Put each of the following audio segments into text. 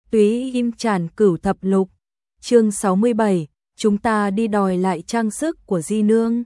Túy Im Tràn Cửu Thập Lục, chương 67, chúng ta đi đòi lại trang sức của Di Nương.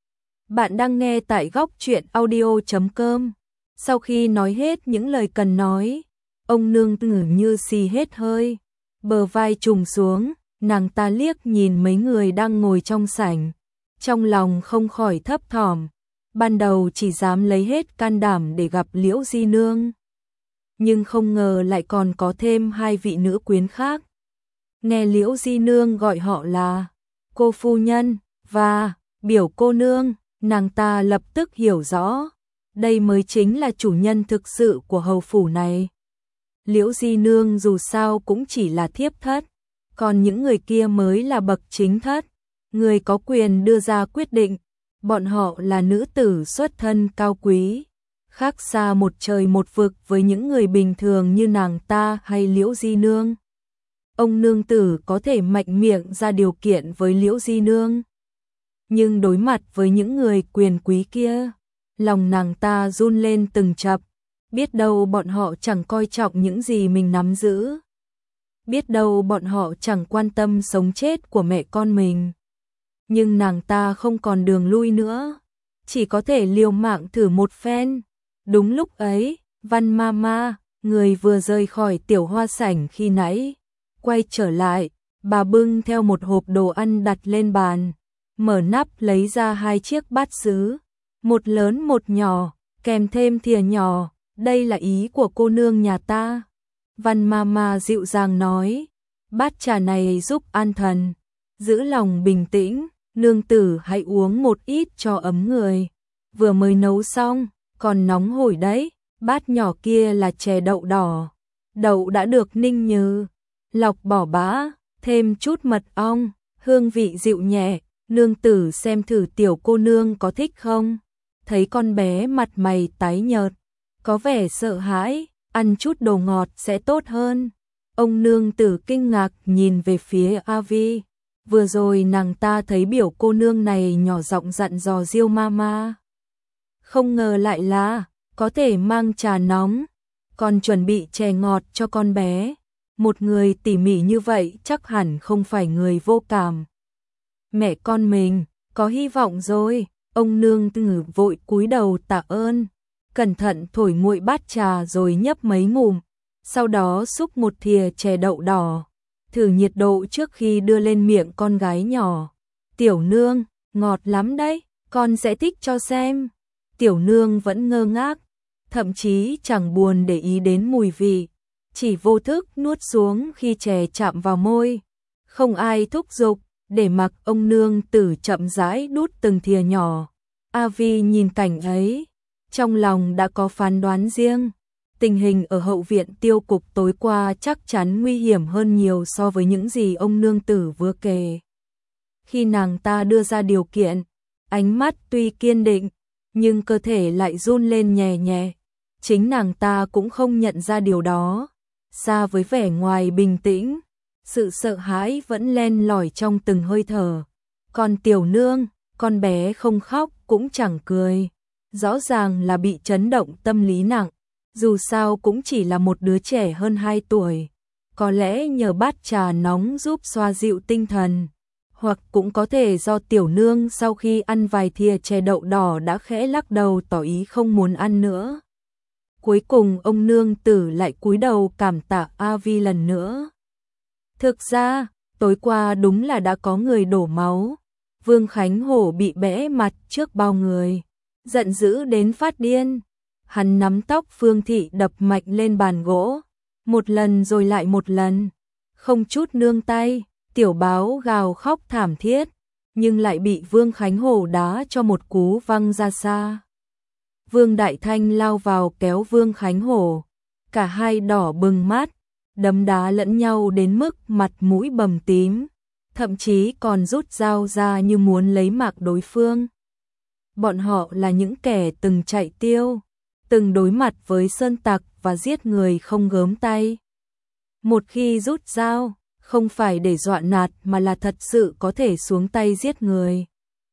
Bạn đang nghe tại góc truyện audio.com. Sau khi nói hết những lời cần nói, ông nương ngử như xì hết hơi, bờ vai trùng xuống, nàng ta liếc nhìn mấy người đang ngồi trong sảnh, trong lòng không khỏi thấp thỏm, ban đầu chỉ dám lấy hết can đảm để gặp Liễu Di Nương, nhưng không ngờ lại còn có thêm hai vị nữ quyến khác. Nghe Liễu Di Nương gọi họ là cô phu nhân và biểu cô nương, nàng ta lập tức hiểu rõ, đây mới chính là chủ nhân thực sự của hầu phủ này. Liễu Di Nương dù sao cũng chỉ là thiếp thất, còn những người kia mới là bậc chính thất, người có quyền đưa ra quyết định, bọn họ là nữ tử xuất thân cao quý, khác xa một trời một vực với những người bình thường như nàng ta hay Liễu Di Nương. Ông nương tử có thể mạnh miệng ra điều kiện với Liễu Di Nương, nhưng đối mặt với những người quyền quý kia, lòng nàng ta run lên từng chập, biết đâu bọn họ chẳng coi trọng những gì mình nắm giữ, biết đâu bọn họ chẳng quan tâm sống chết của mẹ con mình. Nhưng nàng ta không còn đường lui nữa, chỉ có thể liều mạng thử một phen. Đúng lúc ấy, Văn Mama, người vừa rời khỏi tiểu hoa sảnh khi nãy, quay trở lại, bà bưng theo một hộp đồ ăn đặt lên bàn, mở nắp lấy ra hai chiếc bát sứ, một lớn một nhỏ, kèm thêm thìa nhỏ, đây là ý của cô nương nhà ta. Văn Mama dịu dàng nói, bát trà này giúp an thần, giữ lòng bình tĩnh, nương tử hãy uống một ít cho ấm người, vừa mới nấu xong, còn nóng hổi đấy. Bát nhỏ kia là chè đậu đỏ, đậu đã được ninh nhừ, lọc bỏ bã, thêm chút mật ong, hương vị dịu nhẹ, nương tử xem thử tiểu cô nương có thích không. Thấy con bé mặt mày tái nhợt, có vẻ sợ hãi, ăn chút đồ ngọt sẽ tốt hơn. Ông nương tử kinh ngạc nhìn về phía A Vi, vừa rồi nàng ta thấy biểu cô nương này nhỏ giọng dặn dò Diêu Mama, không ngờ lại là có thể mang trà nóng, còn chuẩn bị chè ngọt cho con bé. Một người tỉ mỉ như vậy chắc hẳn không phải người vô cảm. Mẹ con mình, có hy vọng rồi. Ông nương tử vội cúi đầu tạ ơn, cẩn thận thổi nguội bát trà rồi nhấp mấy ngụm, sau đó xúc một thìa chè đậu đỏ, thử nhiệt độ trước khi đưa lên miệng con gái nhỏ. Tiểu nương, ngọt lắm đấy, con sẽ thích cho xem. Tiểu nương vẫn ngơ ngác, thậm chí chẳng buồn để ý đến mùi vị, chỉ vô thức nuốt xuống khi chè chạm vào môi. Không ai thúc giục, để mặc ông nương tử chậm rãi đút từng thìa nhỏ. A Vi nhìn cảnh ấy, trong lòng đã có phán đoán riêng. Tình hình ở hậu viện Tiêu cục tối qua chắc chắn nguy hiểm hơn nhiều so với những gì ông nương tử vừa kể. Khi nàng ta đưa ra điều kiện, ánh mắt tuy kiên định, nhưng cơ thể lại run lên nhẹ nhẹ. Chính nàng ta cũng không nhận ra điều đó. Xa với vẻ ngoài bình tĩnh, sự sợ hãi vẫn len lỏi trong từng hơi thở. Còn tiểu nương, con bé không khóc cũng chẳng cười, rõ ràng là bị chấn động tâm lý nặng. Dù sao cũng chỉ là một đứa trẻ hơn 2 tuổi, có lẽ nhờ bát trà nóng giúp xoa dịu tinh thần, hoặc cũng có thể do tiểu nương sau khi ăn vài thìa chè đậu đỏ đã khẽ lắc đầu tỏ ý không muốn ăn nữa. Cuối cùng ông nương tử lại cúi đầu cảm tạ A Vi lần nữa. Thực ra, tối qua đúng là đã có người đổ máu. Vương Khánh Hổ bị bẽ mặt trước bao người, giận dữ đến phát điên. Hắn nắm tóc Phương Thị đập mạnh lên bàn gỗ, một lần rồi lại một lần, không chút nương tay. Tiểu báo gào khóc thảm thiết, nhưng lại bị Vương Khánh Hổ đá cho một cú văng ra xa. Vương Đại Thanh lao vào kéo Vương Khánh Hổ, cả hai đỏ bừng mắt, đấm đá lẫn nhau đến mức mặt mũi bầm tím, thậm chí còn rút dao ra như muốn lấy mạng đối phương. Bọn họ là những kẻ từng chạy tiêu, từng đối mặt với sơn tặc và giết người không gớm tay. Một khi rút dao, không phải để dọa nạt mà là thật sự có thể xuống tay giết người.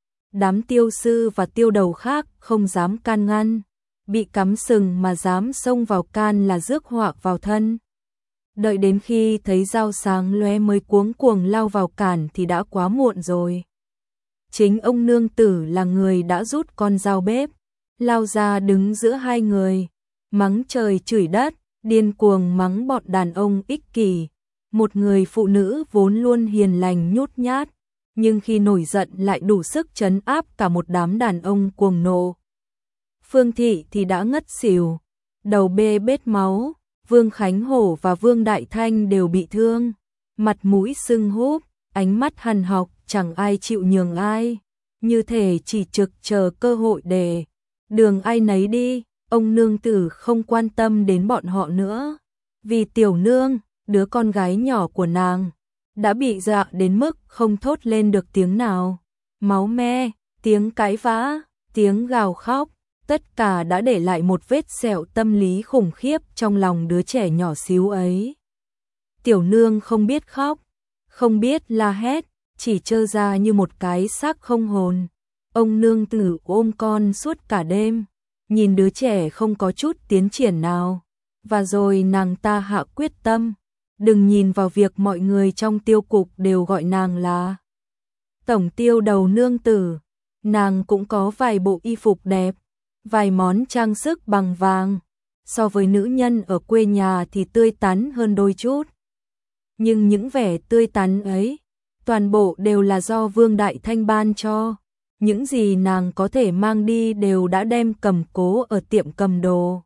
Đám tiêu sư và tiêu đầu khác không dám can ngăn, bị cắm sừng mà dám xông vào can là rước họa vào thân. Đợi đến khi thấy dao sáng lóe mới cuống cuồng lao vào cản thì đã quá muộn rồi. Chính ông nương tử là người đã rút con dao bếp, lao ra đứng giữa hai người, mắng trời chửi đất, điên cuồng mắng bọn đàn ông ích kỷ. Một người phụ nữ vốn luôn hiền lành nhút nhát, nhưng khi nổi giận lại đủ sức trấn áp cả một đám đàn ông cuồng nộ. Phương Thị thì đã ngất xỉu, đầu bê bết máu, Vương Khánh Hổ và Vương Đại Thanh đều bị thương, mặt mũi sưng húp, ánh mắt hằn học, chẳng ai chịu nhường ai, như thể chỉ trực chờ cơ hội để đường ai nấy đi. Ông nương tử không quan tâm đến bọn họ nữa, vì Tiểu Nương, đứa con gái nhỏ của nàng, đã bị dọa đến mức không thốt lên được tiếng nào. Máu me, tiếng cãi vã, tiếng gào khóc, tất cả đã để lại một vết sẹo tâm lý khủng khiếp trong lòng đứa trẻ nhỏ xíu ấy. Tiểu Nương không biết khóc, không biết la hét, chỉ trơ ra như một cái xác không hồn. Ông nương tử ôm con suốt cả đêm, nhìn đứa trẻ không có chút tiến triển nào, và rồi nàng ta hạ quyết tâm, đừng nhìn vào việc mọi người trong tiêu cục đều gọi nàng là tổng tiêu đầu nương tử. Nàng cũng có vài bộ y phục đẹp, vài món trang sức bằng vàng, so với nữ nhân ở quê nhà thì tươi tắn hơn đôi chút. Nhưng những vẻ tươi tắn ấy, toàn bộ đều là do Vương Đại Thanh ban cho. Những gì nàng có thể mang đi đều đã đem cầm cố ở tiệm cầm đồ.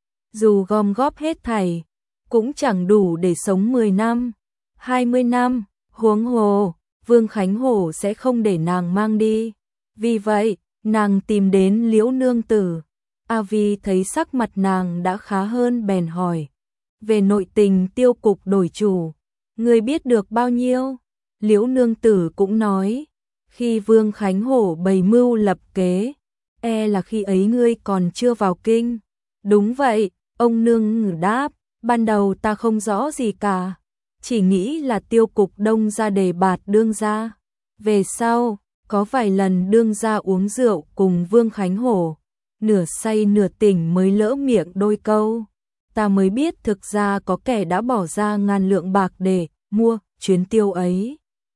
Dù gom góp hết thảy, cũng chẳng đủ để sống 10 năm, 20 năm, huống hồ, Vương Khánh Hổ sẽ không để nàng mang đi. Vì vậy, nàng tìm đến Liễu nương tử. A Vi thấy sắc mặt nàng đã khá hơn bèn hỏi. Về nội tình tiêu cục đổi chủ, ngươi biết được bao nhiêu? Liễu nương tử cũng nói. Khi Vương Khánh Hổ bày mưu lập kế, là khi ấy ngươi còn chưa vào kinh. Đúng vậy, ông nương ngử đáp, ban đầu ta không rõ gì cả, chỉ nghĩ là tiêu cục đông ra đề bạt đương gia. Về sau, có vài lần đương gia uống rượu cùng Vương Khánh Hổ, nửa say nửa tỉnh mới lỡ miệng đôi câu. Ta mới biết thực ra có kẻ đã bỏ ra ngàn lượng bạc để mua chuyến tiêu ấy.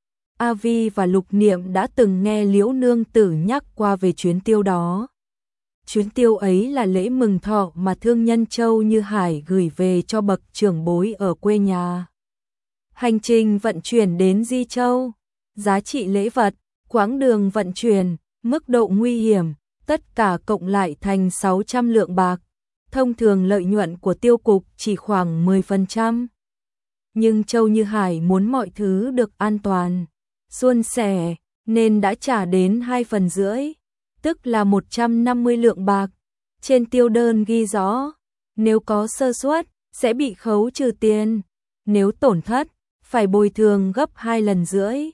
A Vi và Lục Niệm đã từng nghe Liễu nương tử nhắc qua về chuyến tiêu đó. Chuyến tiêu ấy là lễ mừng thọ mà thương nhân Châu Như Hải gửi về cho bậc trưởng bối ở quê nhà. Hành trình vận chuyển đến Di Châu, giá trị lễ vật, quãng đường vận chuyển, mức độ nguy hiểm, tất cả cộng lại thành 600 lượng bạc. Thông thường lợi nhuận của tiêu cục chỉ khoảng 10%. Nhưng Châu Như Hải muốn mọi thứ được an toàn, suôn sẻ, nên đã trả đến 2,5 phần, tức là 150 lượng bạc. Trên tiêu đơn ghi rõ, nếu có sơ suất, sẽ bị khấu trừ tiền. Nếu tổn thất, phải bồi thường gấp 2,5 lần,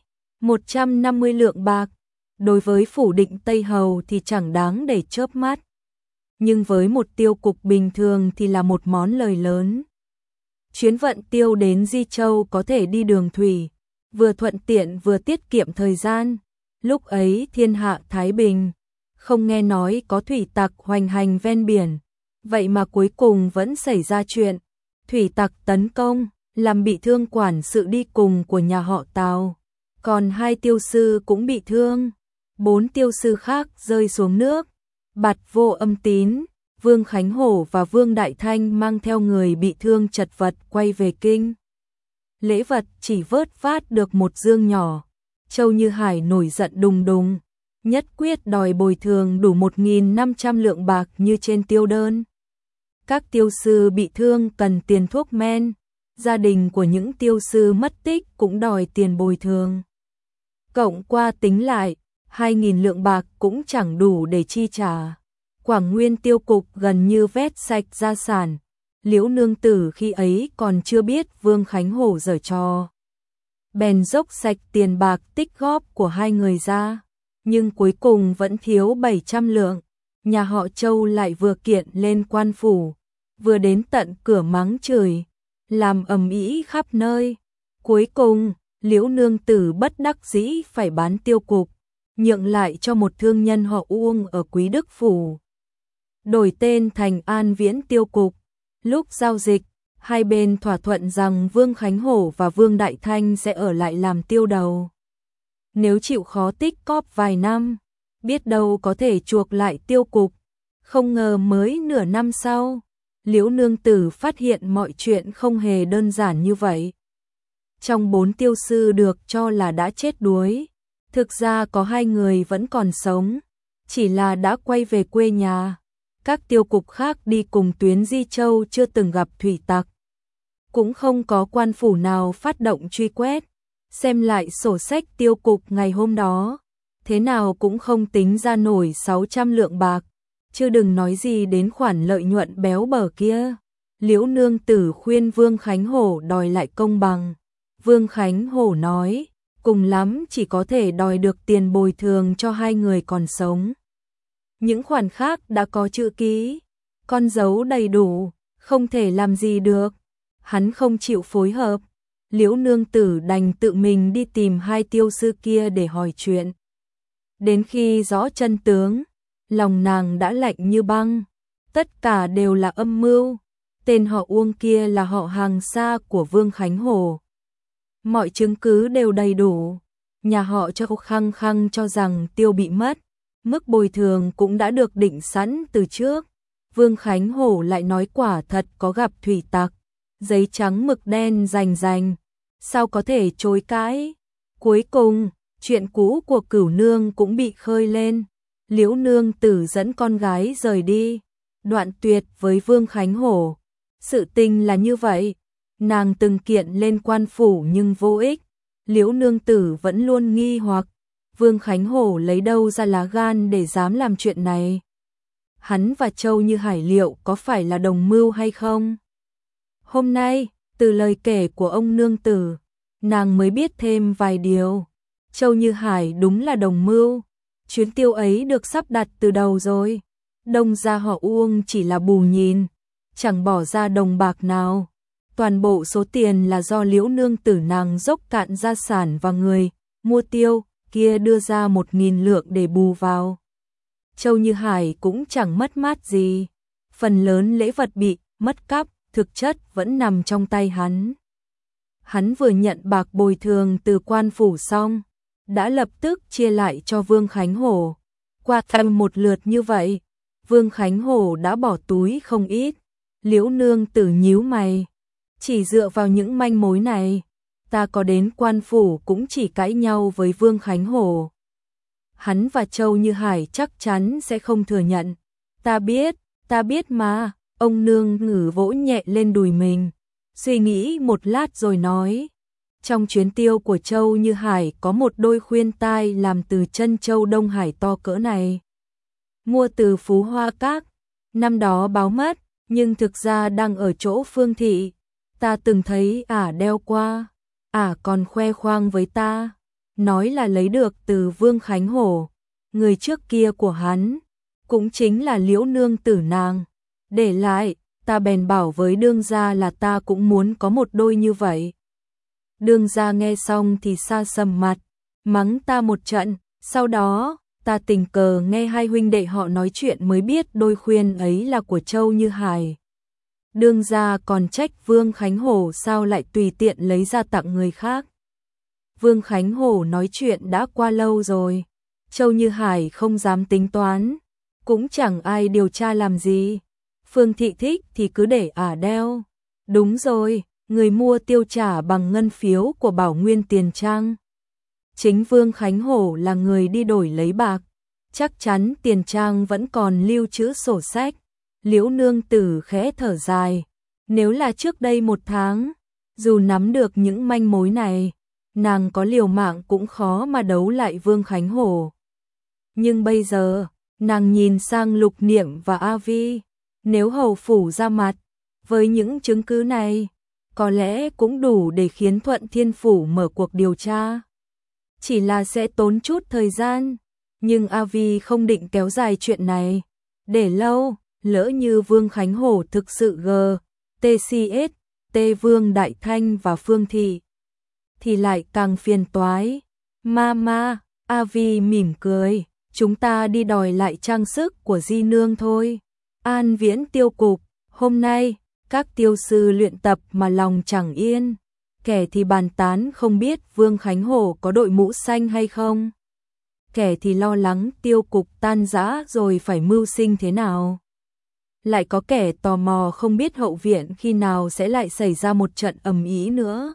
150 lượng bạc. Đối với phủ định Tây Hầu thì chẳng đáng để chớp mắt. Nhưng với một tiêu cục bình thường thì là một món lời lớn. Chuyến vận tiêu đến Di Châu có thể đi đường thủy, vừa thuận tiện vừa tiết kiệm thời gian. Lúc ấy thiên hạ thái bình, không nghe nói có thủy tặc hoành hành ven biển. Vậy mà cuối cùng vẫn xảy ra chuyện. Thủy tặc tấn công, làm bị thương quản sự đi cùng của nhà họ Tào. Còn 2 tiêu sư cũng bị thương. 4 tiêu sư khác rơi xuống nước. Bạt Vô Âm Tín, Vương Khánh Hổ và Vương Đại Thanh mang theo người bị thương chật vật quay về kinh. Lễ vật chỉ vớt vát được một dương nhỏ. Châu Như Hải nổi giận đùng đùng, nhất quyết đòi bồi thường đủ 1.500 lượng bạc như trên tiêu đơn. Các tiêu sư bị thương cần tiền thuốc men, gia đình của những tiêu sư mất tích cũng đòi tiền bồi thường. Cộng qua tính lại, 2.000 lượng bạc cũng chẳng đủ để chi trả. Quảng Nguyên tiêu cục gần như vét sạch gia sản. Liễu nương tử khi ấy còn chưa biết Vương Khánh Hổ giở trò, bèn dốc sạch tiền bạc tích góp của 2 người ra, nhưng cuối cùng vẫn thiếu 700 lượng. Nhà họ Châu lại vừa kiện lên quan phủ, vừa đến tận cửa mắng chửi, làm ầm ĩ khắp nơi. Cuối cùng, Liễu nương tử bất đắc dĩ phải bán tiêu cục, nhượng lại cho một thương nhân họ Uông ở Quý Đức phủ, đổi tên thành An Viễn tiêu cục. Lúc giao dịch, Hai bên thỏa thuận rằng Vương Khánh Hổ và Vương Đại Thanh sẽ ở lại làm tiêu đầu. Nếu chịu khó tích cóp vài năm, biết đâu có thể chuộc lại tiêu cục. Không ngờ mới nửa năm sau, Liễu Nương Tử phát hiện mọi chuyện không hề đơn giản như vậy. Trong 4 tiêu sư được cho là đã chết đuối, thực ra có 2 người vẫn còn sống, chỉ là đã quay về quê nhà. Các tiêu cục khác đi cùng tuyến Di Châu chưa từng gặp thủy tặc. Cũng không có quan phủ nào phát động truy quét. Xem lại sổ sách tiêu cục ngày hôm đó, thế nào cũng không tính ra nổi 600 lượng bạc, chứ đừng nói gì đến khoản lợi nhuận béo bở kia. Liễu Nương Tử khuyên Vương Khánh Hổ đòi lại công bằng. Vương Khánh Hổ nói, cùng lắm chỉ có thể đòi được tiền bồi thường cho 2 người còn sống. Những khoản khác đã có chữ ký, con dấu đầy đủ, không thể làm gì được. Hắn không chịu phối hợp. Liễu Nương Tử đành tự mình đi tìm 2 tiêu sư kia để hỏi chuyện. Đến khi rõ chân tướng, lòng nàng đã lạnh như băng. Tất cả đều là âm mưu. Tên họ Uông kia là họ hàng xa của Vương Khánh Hổ. Mọi chứng cứ đều đầy đủ. Nhà họ cho khăng khăng cho rằng tiêu bị mất. Mức bồi thường cũng đã được định sẵn từ trước. Vương Khánh Hổ lại nói quả thật có gặp thủy tặc. Giấy trắng mực đen rành rành. Sao có thể chối cãi? Cuối cùng, chuyện cũ của Cửu Nương cũng bị khơi lên. Liễu Nương Tử dẫn con gái rời đi, đoạn tuyệt với Vương Khánh Hổ. Sự tình là như vậy, nàng từng kiện lên quan phủ nhưng vô ích. Liễu Nương Tử vẫn luôn nghi hoặc, Vương Khánh Hổ lấy đâu ra lá gan để dám làm chuyện này? Hắn và Châu Như Hải liệu có phải là đồng mưu hay không? Hôm nay, từ lời kể của ông Nương Tử, nàng mới biết thêm vài điều. Châu Như Hải đúng là đồng mưu. Chuyến tiêu ấy được sắp đặt từ đầu rồi. Đông gia họ Uông chỉ là bù nhìn, chẳng bỏ ra đồng bạc nào. Toàn bộ số tiền là do Liễu Nương Tử nàng dốc cạn gia sản và người mua tiêu kia đưa ra 1.000 lượng để bù vào. Châu Như Hải cũng chẳng mất mát gì. Phần lớn lễ vật bị mất cắp, thực chất vẫn nằm trong tay hắn. Hắn vừa nhận bạc bồi thường từ quan phủ xong, đã lập tức chia lại cho Vương Khánh Hổ. Qua thăm một lượt như vậy, Vương Khánh Hổ đã bỏ túi không ít. Liễu Nương Tử nhíu mày, chỉ dựa vào những manh mối này, ta có đến quan phủ cũng chỉ cãi nhau với Vương Khánh Hổ. Hắn và Châu Như Hải chắc chắn sẽ không thừa nhận. Ta biết mà. Ông Nương Ngử vỗ nhẹ lên đùi mình, suy nghĩ một lát rồi nói. Trong chuyến tiêu của Châu Như Hải có một đôi khuyên tai làm từ chân châu Đông Hải to cỡ này. Mua từ Phú Hoa Các, năm đó báo mất, nhưng thực ra đang ở chỗ Phương Thị. Ta từng thấy ả đeo qua, ả còn khoe khoang với ta, nói là lấy được từ Vương Khánh Hổ, người trước kia của hắn, cũng chính là Liễu Nương Tử nàng. Để lại, ta bèn bảo với đương gia là ta cũng muốn có một đôi như vậy. Đương gia nghe xong thì xa sầm mặt, mắng ta một trận, sau đó, ta tình cờ nghe 2 huynh đệ họ nói chuyện mới biết đôi khuyên ấy là của Châu Như Hải. Đương gia còn trách Vương Khánh Hổ sao lại tùy tiện lấy ra tặng người khác. Vương Khánh Hổ nói chuyện đã qua lâu rồi, Châu Như Hải không dám tính toán, cũng chẳng ai điều tra làm gì. Phương Thị thích thì cứ để ả đeo. Đúng rồi, người mua tiêu trả bằng ngân phiếu của Bảo Nguyên Tiền Trang. Chính Vương Khánh Hổ là người đi đổi lấy bạc. Chắc chắn Tiền Trang vẫn còn lưu trữ sổ sách. Liễu Nương Tử khẽ thở dài. Nếu là trước đây 1 tháng, dù nắm được những manh mối này, nàng có liều mạng cũng khó mà đấu lại Vương Khánh Hổ. Nhưng bây giờ, nàng nhìn sang Lục Niệm và A Vi. Nếu hầu phủ ra mặt, với những chứng cứ này, có lẽ cũng đủ để khiến Thuận Thiên Phủ mở cuộc điều tra. Chỉ là sẽ tốn chút thời gian, nhưng A Vi không định kéo dài chuyện này. Để lâu, lỡ như Vương Khánh Hổ thực sự TCS, Vương Đại Thanh và Phương Thị, thì lại càng phiền toái. Mama, A Vi mỉm cười, chúng ta đi đòi lại trang sức của Di Nương thôi. An Viễn tiêu cục, hôm nay, Các tiêu sư luyện tập mà lòng chẳng yên, kẻ thì bàn tán không biết Vương Khánh Hổ có đội mũ xanh hay không. Kẻ thì lo lắng tiêu cục tan rã rồi phải mưu sinh thế nào. Lại có kẻ tò mò không biết hậu viện khi nào sẽ lại xảy ra một trận ầm ĩ nữa.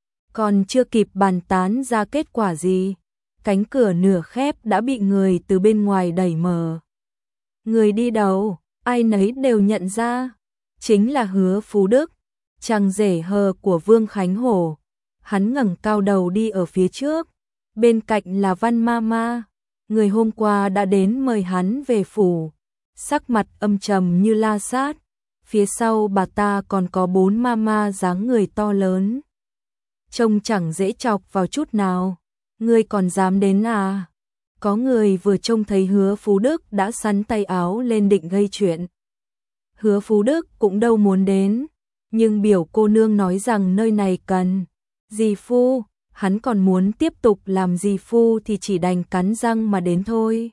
Còn chưa kịp bàn tán ra kết quả gì, cánh cửa nửa khép đã bị người từ bên ngoài đẩy mở. Người đi đầu, ai nấy đều nhận ra, chính là Hứa Phú Đức, chàng rể hờ của Vương Khánh Hổ. Hắn ngẩng cao đầu đi ở phía trước, bên cạnh là Văn Mama, người hôm qua đã đến mời hắn về phủ, sắc mặt âm trầm như la sát. Phía sau bà ta còn có 4 mama dáng người to lớn, trông chẳng dễ chọc vào chút nào. Ngươi còn dám đến à? Có người vừa trông thấy Hứa Phú Đức đã xắn tay áo lên định gây chuyện. Hứa Phú Đức cũng đâu muốn đến, nhưng biểu cô nương nói rằng nơi này cần dì phu, hắn còn muốn tiếp tục làm dì phu thì chỉ đành cắn răng mà đến thôi.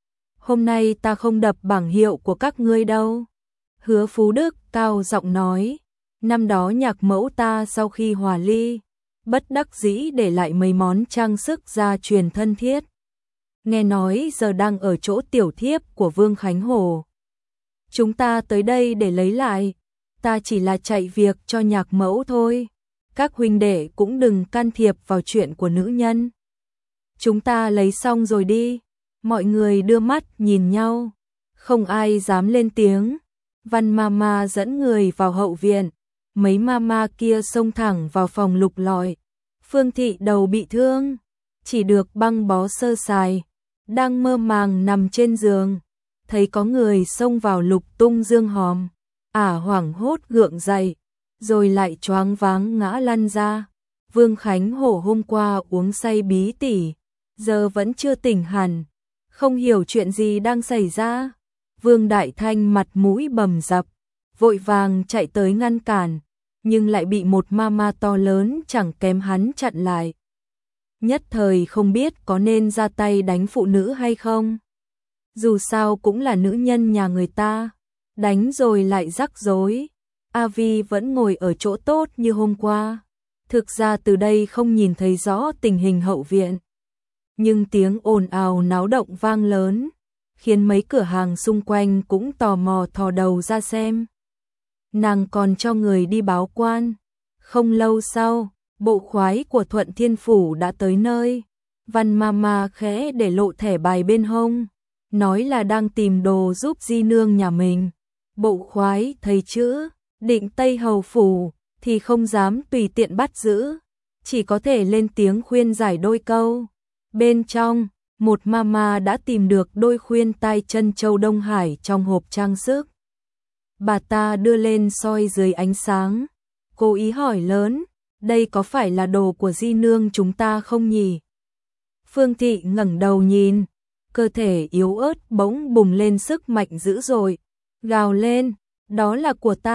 Hôm nay ta không đập bảng hiệu của các ngươi đâu. Hứa Phú Đức cao giọng nói, năm đó nhạc mẫu ta sau khi hòa ly, bất đắc dĩ để lại mấy món trang sức gia truyền thân thiết. Nghe nói giờ đang ở chỗ tiểu thiếp của Vương Khánh Hổ. Chúng ta tới đây để lấy lại, ta chỉ là chạy việc cho nhạc mẫu thôi. Các huynh đệ cũng đừng can thiệp vào chuyện của nữ nhân. Chúng ta lấy xong rồi đi. Mọi người đưa mắt nhìn nhau, không ai dám lên tiếng. Văn Mama dẫn người vào hậu viện, mấy mama kia xông thẳng vào phòng lục lọi. Phương Thị đầu bị thương, chỉ được băng bó sơ sài, đang mơ màng nằm trên giường, thấy có người xông vào lục tung dương hòm, hoảng hốt gượng dậy, rồi lại choáng váng ngã lăn ra. Vương Khánh Hổ hôm qua uống say bí tỉ, giờ vẫn chưa tỉnh hẳn, không hiểu chuyện gì đang xảy ra. Vương Đại Thanh mặt mũi bầm dập, vội vàng chạy tới ngăn cản, nhưng lại bị một mama to lớn chẳng kém hắn chặn lại. Nhất thời không biết có nên ra tay đánh phụ nữ hay không. Dù sao cũng là nữ nhân nhà người ta, đánh rồi lại rắc rối. A Vi vẫn ngồi ở chỗ tốt như hôm qua. Thực ra từ đây không nhìn thấy rõ tình hình hậu viện, nhưng tiếng ồn ào náo động vang lớn, khiến mấy cửa hàng xung quanh cũng tò mò thò đầu ra xem. Nàng còn cho người đi báo quan. Không lâu sau, bộ khoái của Thuận Thiên Phủ đã tới nơi. Văn Mama khẽ để lộ thẻ bài bên hông, nói là đang tìm đồ giúp di nương nhà mình. Bộ khoái thấy chữ Định Tây Hầu Phủ thì không dám tùy tiện bắt giữ, chỉ có thể lên tiếng khuyên giải đôi câu. Bên trong, một mama đã tìm được đôi khuyên tai chân châu Đông Hải trong hộp trang sức. Bà ta đưa lên soi dưới ánh sáng, cố ý hỏi lớn, đây có phải là đồ của di nương chúng ta không nhỉ? Phương Thị ngẩng đầu nhìn, cơ thể yếu ớt bỗng bùng lên sức mạnh dữ dội, gào lên, đó là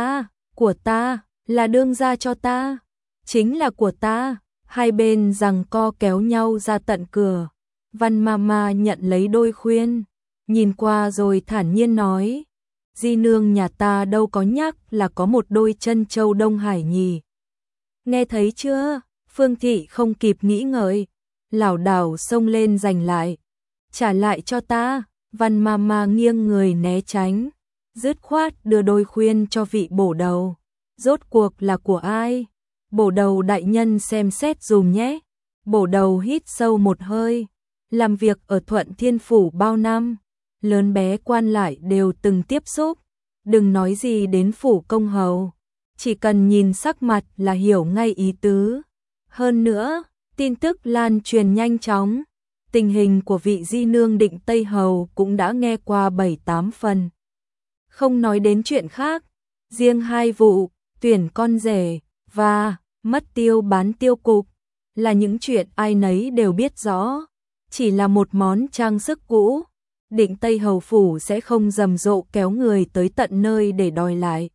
của ta, là đương gia cho ta, chính là của ta. Hai bên giằng co kéo nhau ra tận cửa. Văn Mama nhận lấy đôi khuyên, nhìn qua rồi thản nhiên nói, di nương nhà ta đâu có nhắc là có một đôi chân châu Đông Hải nhỉ. Nghe thấy chưa? Phương Thị không kịp nghĩ ngợi, lảo đảo xông lên giành lại. Trả lại cho ta. Văn Mama nghiêng người né tránh, dứt khoát đưa đôi khuyên cho vị bổ đầu. Rốt cuộc là của ai? Bổ đầu đại nhân xem xét dùm nhé. Bổ đầu hít sâu một hơi, làm việc ở Thuận Thiên Phủ bao năm, lớn bé quan lại đều từng tiếp xúc, đừng nói gì đến phủ công hầu, chỉ cần nhìn sắc mặt là hiểu ngay ý tứ. Hơn nữa, tin tức lan truyền nhanh chóng, tình hình của vị di nương Định Tây Hầu cũng đã nghe qua 7-8 phần. Không nói đến chuyện khác, riêng hai vụ tuyển con rể và mất tiêu bán tiêu cục là những chuyện ai nấy đều biết rõ. Chỉ là một món trang sức cũ, Định Tây Hầu Phủ sẽ không rầm rộ kéo người tới tận nơi để đòi lại.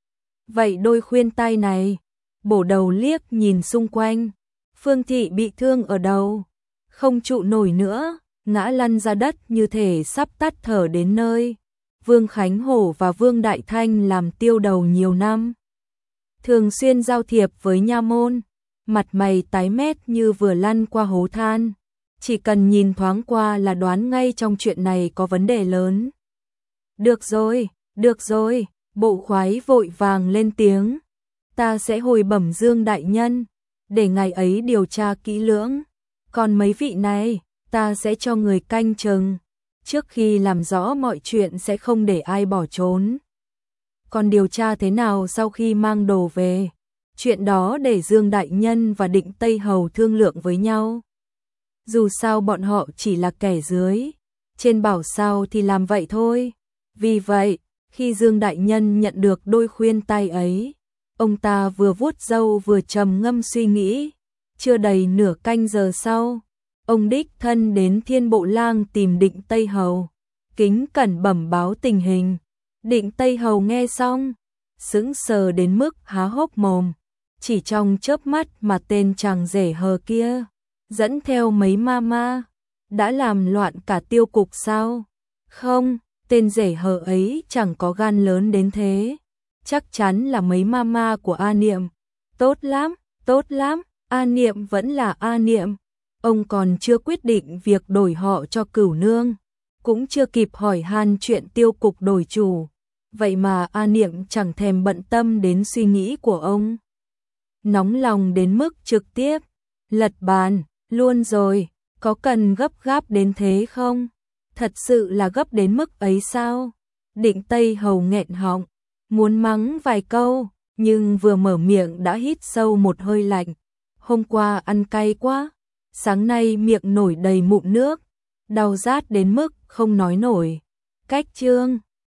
Vậy đôi khuyên tai này? Bổ đầu liếc nhìn xung quanh. Phương Thị bị thương ở đầu, không trụ nổi nữa, ngã lăn ra đất như thể sắp tắt thở đến nơi. Vương Khánh Hổ và Vương Đại Thanh làm tiêu đầu nhiều năm, thường xuyên giao thiệp với nha môn, mặt mày tái mét như vừa lăn qua hố than, chỉ cần nhìn thoáng qua là đoán ngay trong chuyện này có vấn đề lớn. Được rồi, bộ khoái vội vàng lên tiếng, ta sẽ hồi bẩm Dương đại nhân, để ngài ấy điều tra kỹ lưỡng, còn mấy vị này, ta sẽ cho người canh chừng, trước khi làm rõ mọi chuyện sẽ không để ai bỏ trốn. Còn điều tra thế nào sau khi mang đồ về, chuyện đó để Dương đại nhân và Định Tây Hầu thương lượng với nhau. Dù sao bọn họ chỉ là kẻ dưới, trên bảo sao thì làm vậy thôi. Vì vậy, khi Dương đại nhân nhận được đôi khuyên tai ấy, ông ta vừa vuốt râu vừa trầm ngâm suy nghĩ. Chưa đầy nửa canh giờ sau, ông đích thân đến Thiên Bộ Lang tìm Định Tây Hầu, kính cẩn bẩm báo tình hình. Định Tây Hầu nghe xong, sững sờ đến mức há hốc mồm, chỉ trong chớp mắt mà tên chàng rể hờ kia, dẫn theo mấy ma đã làm loạn cả tiêu cục sao? Không, tên rể hờ ấy chẳng có gan lớn đến thế, chắc chắn là mấy ma của A Niệm. Tốt lắm, A Niệm vẫn là A Niệm. Ông còn chưa quyết định việc đổi họ cho Cửu Nương, cũng chưa kịp hỏi han chuyện tiêu cục đổi chủ. Vậy mà A Niệm chẳng thèm bận tâm đến suy nghĩ của ông. Nóng lòng đến mức trực tiếp lật bàn luôn rồi, có cần gấp gáp đến thế không? Thật sự là gấp đến mức ấy sao? Định Tây Hầu nghẹn họng, muốn mắng vài câu, nhưng vừa mở miệng đã hít sâu một hơi lạnh. Hôm qua ăn cay quá, sáng nay miệng nổi đầy mụn nước, đau rát đến mức không nói nổi. Cách Trương